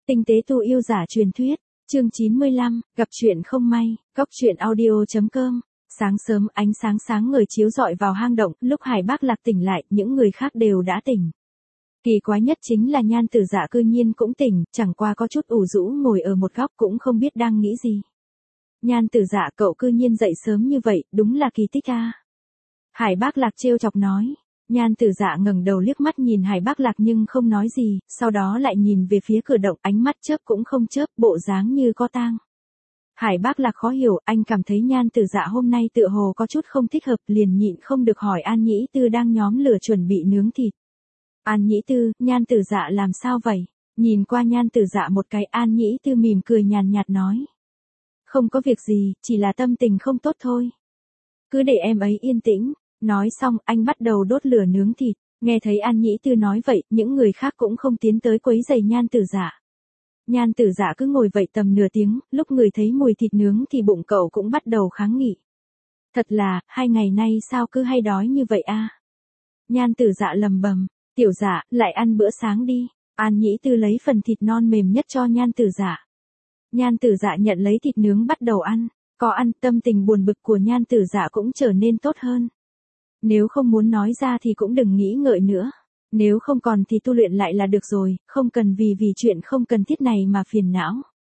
Tinh tế tu yêu giả truyền thuyết, chương 95, gặp chuyện không may, góc chuyện audio.com. Sáng sớm ánh sáng sáng ngời chiếu rọi vào hang động, lúc Hải Bác Lạc tỉnh lại, những người khác đều đã tỉnh. Kỳ quái nhất chính là Nhan Tử Dạ cư nhiên cũng tỉnh, chẳng qua có chút ủ rũ ngồi ở một góc cũng không biết đang nghĩ gì. Nhan Tử Dạ, cậu cư nhiên dậy sớm như vậy, đúng là kỳ tích a. Hải Bác Lạc trêu chọc nói. Nhan Tử Dạ ngẩng đầu liếc mắt nhìn Hải Bác Lạc nhưng không nói gì, sau đó lại nhìn về phía cửa động, ánh mắt chớp cũng không chớp, bộ dáng như có tang. Hải Bác Lạc khó hiểu, anh cảm thấy Nhan Tử Dạ hôm nay tựa hồ có chút không thích hợp, liền nhịn không được hỏi An Nhĩ Tư đang nhóm lửa chuẩn bị nướng thịt. An Nhĩ Tư, Nhan Tử Dạ làm sao vậy? Nhìn qua Nhan Tử Dạ một cái, An Nhĩ Tư mỉm cười nhàn nhạt nói. Không có việc gì, chỉ là tâm tình không tốt thôi. Cứ để em ấy yên tĩnh. Nói xong, anh bắt đầu đốt lửa nướng thịt. Nghe thấy An Nhĩ Tư nói vậy, những người khác cũng không tiến tới quấy rầy Nhan Tử Dạ. Nhan Tử Dạ cứ ngồi vậy tầm nửa tiếng, lúc người thấy mùi thịt nướng thì bụng cậu cũng bắt đầu kháng nghị. Thật là, 2 ngày nay sao cứ hay đói như vậy a? Nhan Tử Dạ lầm bầm, tiểu Dạ, lại ăn bữa sáng đi. An Nhĩ Tư lấy phần thịt non mềm nhất cho Nhan Tử Dạ. Nhan Tử Dạ nhận lấy thịt nướng bắt đầu ăn. Có ăn, tâm tình buồn bực của Nhan Tử Dạ cũng trở nên tốt hơn. Nếu không muốn nói ra thì cũng đừng nghĩ ngợi nữa. Nếu không còn thì tu luyện lại là được rồi, không cần vì chuyện không cần thiết này mà phiền não.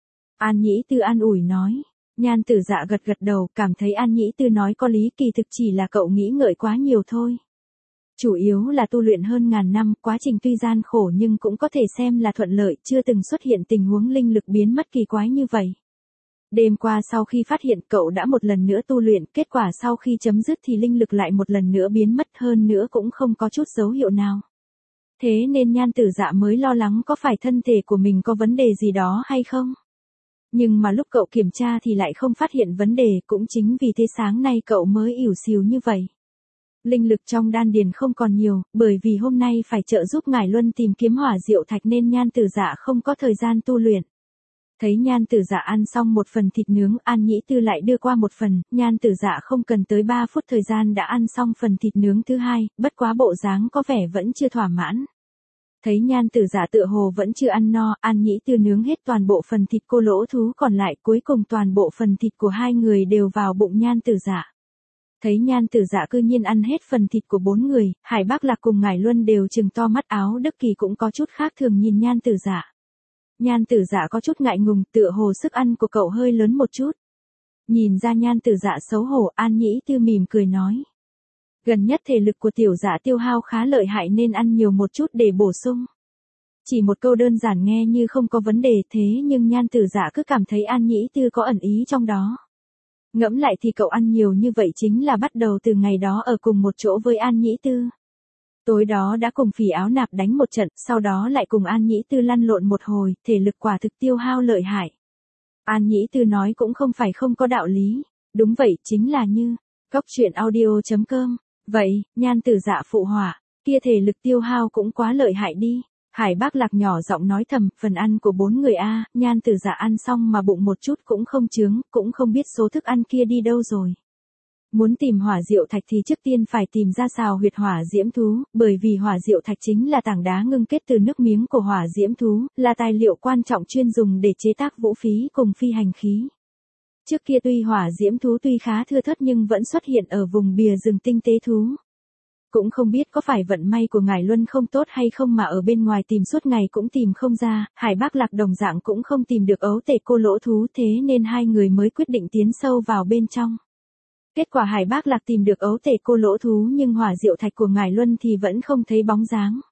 An Nhĩ Tư an ủi nói. Nhan Tử Dạ gật gật đầu, cảm thấy An Nhĩ Tư nói có lý, kỳ thực chỉ là cậu nghĩ ngợi quá nhiều thôi. Chủ yếu là tu luyện hơn ngàn năm, quá trình tuy gian khổ nhưng cũng có thể xem là thuận lợi, chưa từng xuất hiện tình huống linh lực biến mất kỳ quái như vậy. Đêm qua sau khi phát hiện cậu đã một lần nữa tu luyện, kết quả sau khi chấm dứt thì linh lực lại một lần nữa biến mất, hơn nữa cũng không có chút dấu hiệu nào. Thế nên Nhan Tử Dạ mới lo lắng có phải thân thể của mình có vấn đề gì đó hay không. Nhưng mà lúc cậu kiểm tra thì lại không phát hiện vấn đề, cũng chính vì thế sáng nay cậu mới ỉu xìu như vậy. Linh lực trong đan điền không còn nhiều, bởi vì hôm nay phải trợ giúp Ngải Luân tìm kiếm hỏa diệu thạch nên Nhan Tử Dạ không có thời gian tu luyện. Thấy Nhan Tử Dạ ăn xong một phần thịt nướng, An Nhĩ Tư lại đưa qua một phần, Nhan Tử Dạ không cần tới 3 phút thời gian đã ăn xong phần thịt nướng thứ hai, bất quá bộ dáng có vẻ vẫn chưa thỏa mãn. Thấy Nhan Tử Dạ tựa hồ vẫn chưa ăn no, An Nhĩ Tư nướng hết toàn bộ phần thịt cô lỗ thú còn lại, cuối cùng toàn bộ phần thịt của hai người đều vào bụng Nhan Tử Dạ. Thấy Nhan Tử Dạ cư nhiên ăn hết phần thịt của 4 người, Hải Bác Lạc cùng Ngải Luân đều trừng to mắt, Áo Đức Kỳ cũng có chút khác thường nhìn Nhan Tử Dạ. Nhan Tử Dạ có chút ngại ngùng, tựa hồ sức ăn của cậu hơi lớn một chút. Nhìn ra Nhan Tử Dạ xấu hổ, An Nhĩ Tư mỉm cười nói. Gần nhất thể lực của tiểu Dạ tiêu hao khá lợi hại nên ăn nhiều một chút để bổ sung. Chỉ một câu đơn giản nghe như không có vấn đề, thế nhưng Nhan Tử Dạ cứ cảm thấy An Nhĩ Tư có ẩn ý trong đó. Ngẫm lại thì cậu ăn nhiều như vậy chính là bắt đầu từ ngày đó ở cùng một chỗ với An Nhĩ Tư. Tối đó đã cùng Phỉ Áo Nạp đánh một trận, sau đó lại cùng An Nhĩ Tư lăn lộn một hồi, thể lực quả thực tiêu hao lợi hại. An Nhĩ Tư nói cũng không phải không có đạo lý. Đúng vậy, chính là như, góc chuyện audio.com. Vậy, Nhan Tử Dạ phụ họa, kia thể lực tiêu hao cũng quá lợi hại đi. Hải Bác Lạc nhỏ giọng nói thầm, phần ăn của 4 người a, Nhan Tử Dạ ăn xong mà bụng một chút cũng không chướng, cũng không biết số thức ăn kia đi đâu rồi. Muốn tìm hỏa diệu thạch thì trước tiên phải tìm ra sào huyệt hỏa diễm thú, bởi vì hỏa diệu thạch chính là tảng đá ngưng kết từ nước miếng của hỏa diễm thú, là tài liệu quan trọng chuyên dùng để chế tác vũ khí cùng phi hành khí. Trước kia tuy hỏa diễm thú tuy khá thưa thớt nhưng vẫn xuất hiện ở vùng bìa rừng tinh tế thú. Cũng không biết có phải vận may của Ngải Luân không tốt hay không mà ở bên ngoài tìm suốt ngày cũng tìm không ra, Hải Bác Lạc đồng dạng cũng không tìm được ấu tể cô lỗ thú, thế nên hai người mới quyết định tiến sâu vào bên trong. Kết quả Hải Bác Lạc tìm được ấu tể cô lỗ thú nhưng hỏa diệu thạch của Ngải Luân thì vẫn không thấy bóng dáng.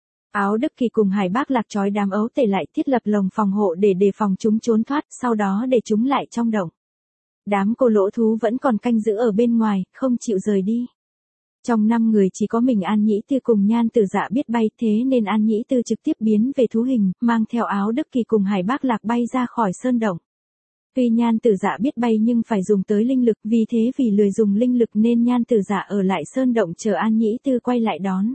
Áo Đức Kỳ cùng Hải Bác Lạc trói đám ấu tể lại, thiết lập lồng phòng hộ để đề phòng chúng trốn thoát, sau đó để chúng lại trong động. Đám cô lỗ thú vẫn còn canh giữ ở bên ngoài, không chịu rời đi. Trong 5 người chỉ có mình An Nhĩ Tư cùng Nhan Tử Dạ biết bay, thế nên An Nhĩ Tư trực tiếp biến về thú hình, mang theo Áo Đức Kỳ cùng Hải Bác Lạc bay ra khỏi sơn động. Tuy Nhan Tử Dạ biết bay nhưng phải dùng tới linh lực, vì thế vì lười dùng linh lực nên Nhan Tử Dạ ở lại sơn động chờ An Nhĩ Tư quay lại đón.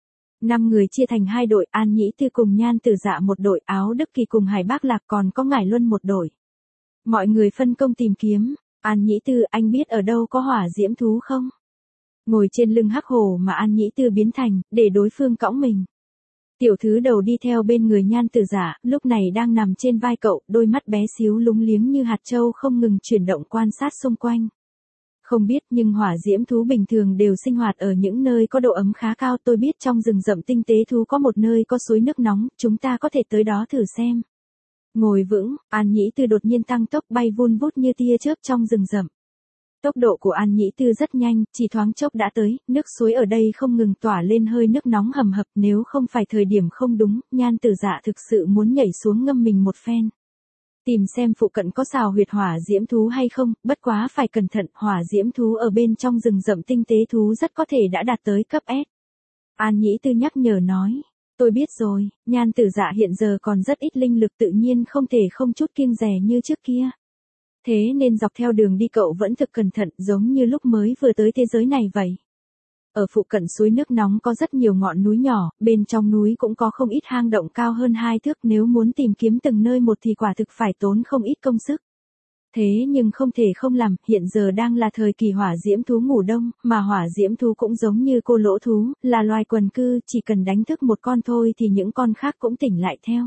5 người chia thành 2 đội, An Nhĩ Tư cùng Nhan Tử Dạ một đội, Áo Đức Kỳ cùng Hải Bác Lạc còn có Ngải Luân một đội. Mọi người phân công tìm kiếm. An Nhĩ Tư, anh biết ở đâu có hỏa diễm thú không? Ngồi trên lưng hắc hổ mà An Nhĩ Tư biến thành, để đối phương cõng mình. Tiểu thứ đầu đi theo bên người Nhan Tử Dạ, lúc này đang nằm trên vai cậu, đôi mắt bé xíu lúng liếng như hạt châu không ngừng chuyển động quan sát xung quanh. Không biết nhưng hỏa diễm thú bình thường đều sinh hoạt ở những nơi có độ ấm khá cao. Tôi biết trong rừng rậm tinh tế thú có một nơi có suối nước nóng, chúng ta có thể tới đó thử xem. Ngồi vững, An Nhĩ Tư đột nhiên tăng tốc bay vun vút như tia chớp trong rừng rậm. Tốc độ của An Nhĩ Tư rất nhanh, chỉ thoáng chốc đã tới, nước suối ở đây không ngừng tỏa lên hơi nước nóng hầm hập, nếu không phải thời điểm không đúng, Nhan Tử Dạ thực sự muốn nhảy xuống ngâm mình một phen. Tìm xem phụ cận có xào huyệt hỏa diễm thú hay không, bất quá phải cẩn thận, hỏa diễm thú ở bên trong rừng rậm tinh tế thú rất có thể đã đạt tới cấp S. An Nhĩ Tư nhắc nhở nói, tôi biết rồi, Nhan Tử Dạ hiện giờ còn rất ít linh lực tự nhiên không thể không chút kiêng dè như trước kia. Thế nên dọc theo đường đi cậu vẫn thực cẩn thận giống như lúc mới vừa tới thế giới này vậy. Ở phụ cận suối nước nóng có rất nhiều ngọn núi nhỏ, bên trong núi cũng có không ít hang động cao hơn 2 thước, nếu muốn tìm kiếm từng nơi một thì quả thực phải tốn không ít công sức. Thế nhưng không thể không làm, hiện giờ đang là thời kỳ hỏa diễm thú ngủ đông, mà hỏa diễm thú cũng giống như cô lỗ thú, là loài quần cư, chỉ cần đánh thức một con thôi thì những con khác cũng tỉnh lại theo.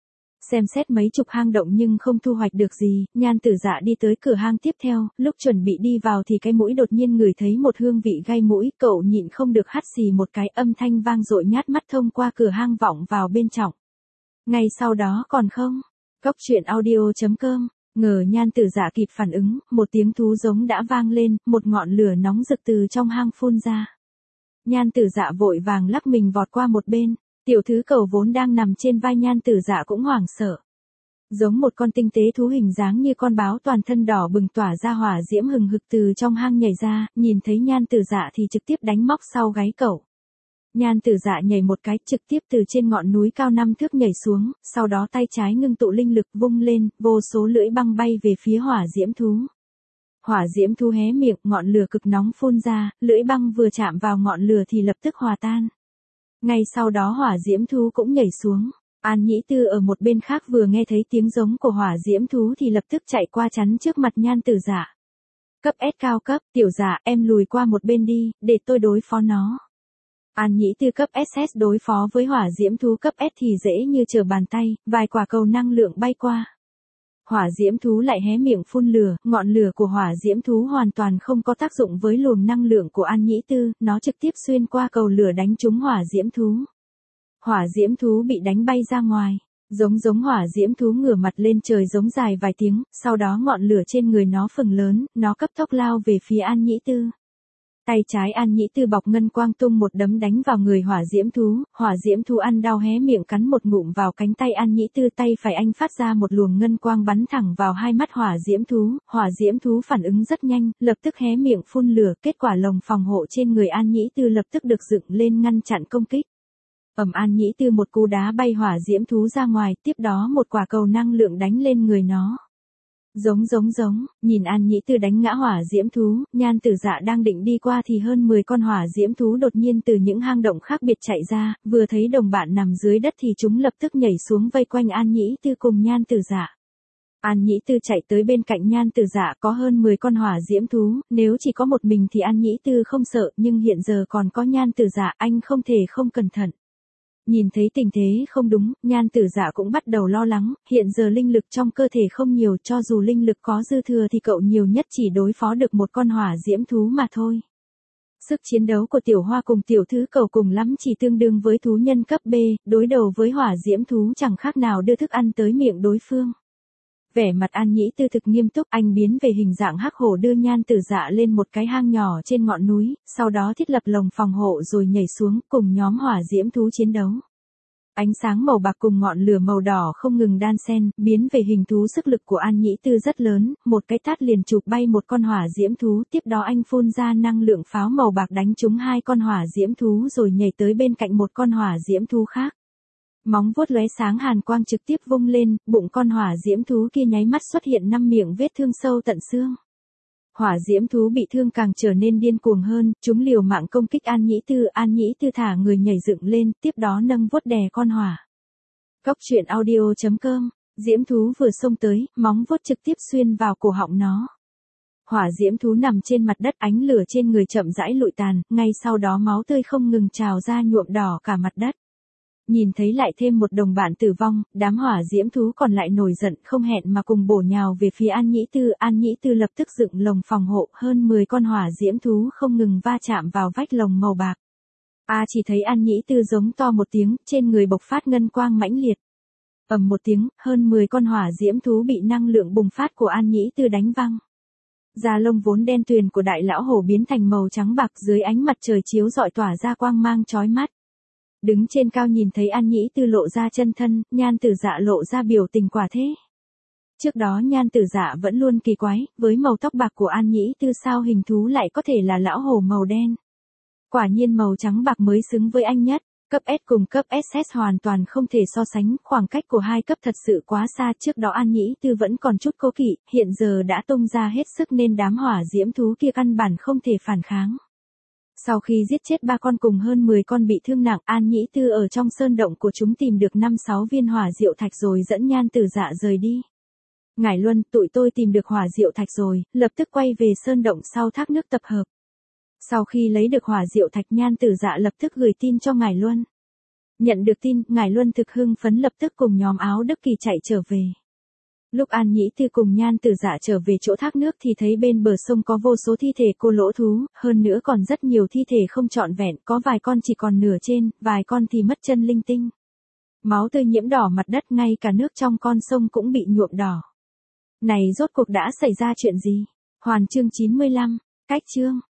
Xem xét mấy chục hang động nhưng không thu hoạch được gì, Nhan Tử Dạ đi tới cửa hang tiếp theo, lúc chuẩn bị đi vào thì cái mũi đột nhiên ngửi thấy một hương vị gai mũi, cậu nhịn không được hắt xì một cái, âm thanh vang dội nhát mắt thông qua cửa hang vọng vào bên trong. Ngay sau đó còn không, Cóc truyện audio.com, ngờ Nhan Tử Dạ kịp phản ứng, một tiếng thú giống đã vang lên, một ngọn lửa nóng rực từ trong hang phun ra. Nhan Tử Dạ vội vàng lắc mình vọt qua một bên. Tiểu thứ cầu vốn đang nằm trên vai Nhan Tử Dạ cũng hoảng sợ. Giống một con tinh tế thú hình dáng như con báo toàn thân đỏ bừng tỏa ra hỏa diễm hừng hực từ trong hang nhảy ra, nhìn thấy Nhan Tử Dạ thì trực tiếp đánh móc sau gáy cậu. Nhan Tử Dạ nhảy một cái trực tiếp từ trên ngọn núi cao 5 thước nhảy xuống, sau đó tay trái ngưng tụ linh lực vung lên, vô số lưỡi băng bay về phía hỏa diễm thú. Hỏa diễm thú hé miệng, ngọn lửa cực nóng phun ra, lưỡi băng vừa chạm vào ngọn lửa thì lập tức hòa tan. Ngay sau đó hỏa diễm thú cũng nhảy xuống. An Nhĩ Tư ở một bên khác vừa nghe thấy tiếng giống của hỏa diễm thú thì lập tức chạy qua chắn trước mặt Nhan Tử Dạ. Cấp S cao cấp, tiểu dạ em lùi qua một bên đi, để tôi đối phó nó. An Nhĩ Tư cấp SS đối phó với hỏa diễm thú cấp S thì dễ như trở bàn tay, vài quả cầu năng lượng bay qua. Hỏa diễm thú lại hé miệng phun lửa, ngọn lửa của hỏa diễm thú hoàn toàn không có tác dụng với luồng năng lượng của An Nhĩ Tư, nó trực tiếp xuyên qua cầu lửa đánh trúng hỏa diễm thú. Hỏa diễm thú bị đánh bay ra ngoài, giống hỏa diễm thú ngửa mặt lên trời giống dài vài tiếng, sau đó ngọn lửa trên người nó phừng lớn, nó cấp tốc lao về phía An Nhĩ Tư. Tay trái An Nhĩ Tư bọc ngân quang tung một đấm đánh vào người hỏa diễm thú ăn đau hé miệng cắn một ngụm vào cánh tay An Nhĩ Tư, tay phải anh phát ra một luồng ngân quang bắn thẳng vào hai mắt hỏa diễm thú phản ứng rất nhanh, lập tức hé miệng phun lửa, kết quả lồng phòng hộ trên người An Nhĩ Tư lập tức được dựng lên ngăn chặn công kích. An Nhĩ Tư một cú đá bay hỏa diễm thú ra ngoài, tiếp đó một quả cầu năng lượng đánh lên người nó. Giống, nhìn An Nhĩ Tư đánh ngã hỏa diễm thú, Nhan Tử Dạ đang định đi qua thì hơn 10 con hỏa diễm thú đột nhiên từ những hang động khác biệt chạy ra, vừa thấy đồng bạn nằm dưới đất thì chúng lập tức nhảy xuống vây quanh An Nhĩ Tư cùng Nhan Tử Dạ. An Nhĩ Tư chạy tới bên cạnh Nhan Tử Dạ, có hơn 10 con hỏa diễm thú, nếu chỉ có một mình thì An Nhĩ Tư không sợ, nhưng hiện giờ còn có Nhan Tử Dạ, anh không thể không cẩn thận. Nhìn thấy tình thế không đúng, Nhan Tử Dạ cũng bắt đầu lo lắng, hiện giờ linh lực trong cơ thể không nhiều, cho dù linh lực có dư thừa thì cậu nhiều nhất chỉ đối phó được một con hỏa diễm thú mà thôi. Sức chiến đấu của tiểu hoa cùng tiểu thứ cầu cùng lắm chỉ tương đương với thú nhân cấp B, đối đầu với hỏa diễm thú chẳng khác nào đưa thức ăn tới miệng đối phương. Vẻ mặt An Nhĩ Tư thực nghiêm túc, anh biến về hình dạng hắc hổ đưa Nhan Tử Dạ lên một cái hang nhỏ trên ngọn núi, sau đó thiết lập lồng phòng hộ rồi nhảy xuống cùng nhóm hỏa diễm thú chiến đấu. Ánh sáng màu bạc cùng ngọn lửa màu đỏ không ngừng đan xen, biến về hình thú, sức lực của An Nhĩ Tư rất lớn, một cái tát liền chụp bay một con hỏa diễm thú, tiếp đó anh phun ra năng lượng pháo màu bạc đánh trúng hai con hỏa diễm thú rồi nhảy tới bên cạnh một con hỏa diễm thú khác. Móng vuốt lóe sáng hàn quang trực tiếp vung lên, bụng con hỏa diễm thú kia nháy mắt xuất hiện 5 miệng vết thương sâu tận xương. Hỏa diễm thú bị thương càng trở nên điên cuồng hơn, chúng liều mạng công kích An Nhĩ Tư thả người nhảy dựng lên, tiếp đó nâng vuốt đè con hỏa. Cóc truyện audio.com, diễm thú vừa xông tới, móng vuốt trực tiếp xuyên vào cổ họng nó. Hỏa diễm thú nằm trên mặt đất, ánh lửa trên người chậm rãi lụi tàn, ngay sau đó máu tươi không ngừng trào ra nhuộm đỏ cả mặt đất. Nhìn thấy lại thêm một đồng bạn tử vong, đám hỏa diễm thú còn lại nổi giận không hẹn mà cùng bổ nhào về phía An Nhĩ Tư lập tức dựng lồng phòng hộ, hơn 10 con hỏa diễm thú không ngừng va chạm vào vách lồng màu bạc. Chỉ thấy An Nhĩ Tư giống to một tiếng, trên người bộc phát ngân quang mãnh liệt. Ầm một tiếng, hơn 10 con hỏa diễm thú bị năng lượng bùng phát của An Nhĩ Tư đánh văng. Da lông vốn đen tuyền của đại lão hổ biến thành màu trắng bạc dưới ánh mặt trời chiếu rọi tỏa ra quang mang chói mắt. Đứng trên cao nhìn thấy An Nhĩ Tư lộ ra chân thân, Nhan Tử Dạ lộ ra biểu tình quả thế. Trước đó Nhan Tử Dạ vẫn luôn kỳ quái, với màu tóc bạc của An Nhĩ Tư sao hình thú lại có thể là lão hổ màu đen. Quả nhiên màu trắng bạc mới xứng với anh nhất. Cấp S cùng cấp SS hoàn toàn không thể so sánh, khoảng cách của hai cấp thật sự quá xa. Trước đó An Nhĩ Tư vẫn còn chút cố kỵ, hiện giờ đã tung ra hết sức nên đám hỏa diễm thú kia căn bản không thể phản kháng. Sau khi giết chết 3 con cùng hơn 10 con bị thương nặng, An Nhĩ Tư ở trong sơn động của chúng tìm được 5-6 viên hỏa diệu thạch rồi dẫn Nhan Tử Dạ rời đi. Ngải Luân, tụi tôi tìm được hỏa diệu thạch rồi, lập tức quay về sơn động sau thác nước tập hợp. Sau khi lấy được hỏa diệu thạch, Nhan Tử Dạ lập tức gửi tin cho Ngải Luân. Nhận được tin, Ngải Luân thực hưng phấn lập tức cùng nhóm Áo Đức Kỳ chạy trở về. Lúc An Nhĩ Tư cùng Nhan Tử Dạ trở về chỗ thác nước thì thấy bên bờ sông có vô số thi thể cô lỗ thú, hơn nữa còn rất nhiều thi thể không trọn vẹn, có vài con chỉ còn nửa trên, vài con thì mất chân linh tinh. Máu tươi nhiễm đỏ mặt đất, ngay cả nước trong con sông cũng bị nhuộm đỏ. Này rốt cuộc đã xảy ra chuyện gì? Hoàn chương 95, cách chương.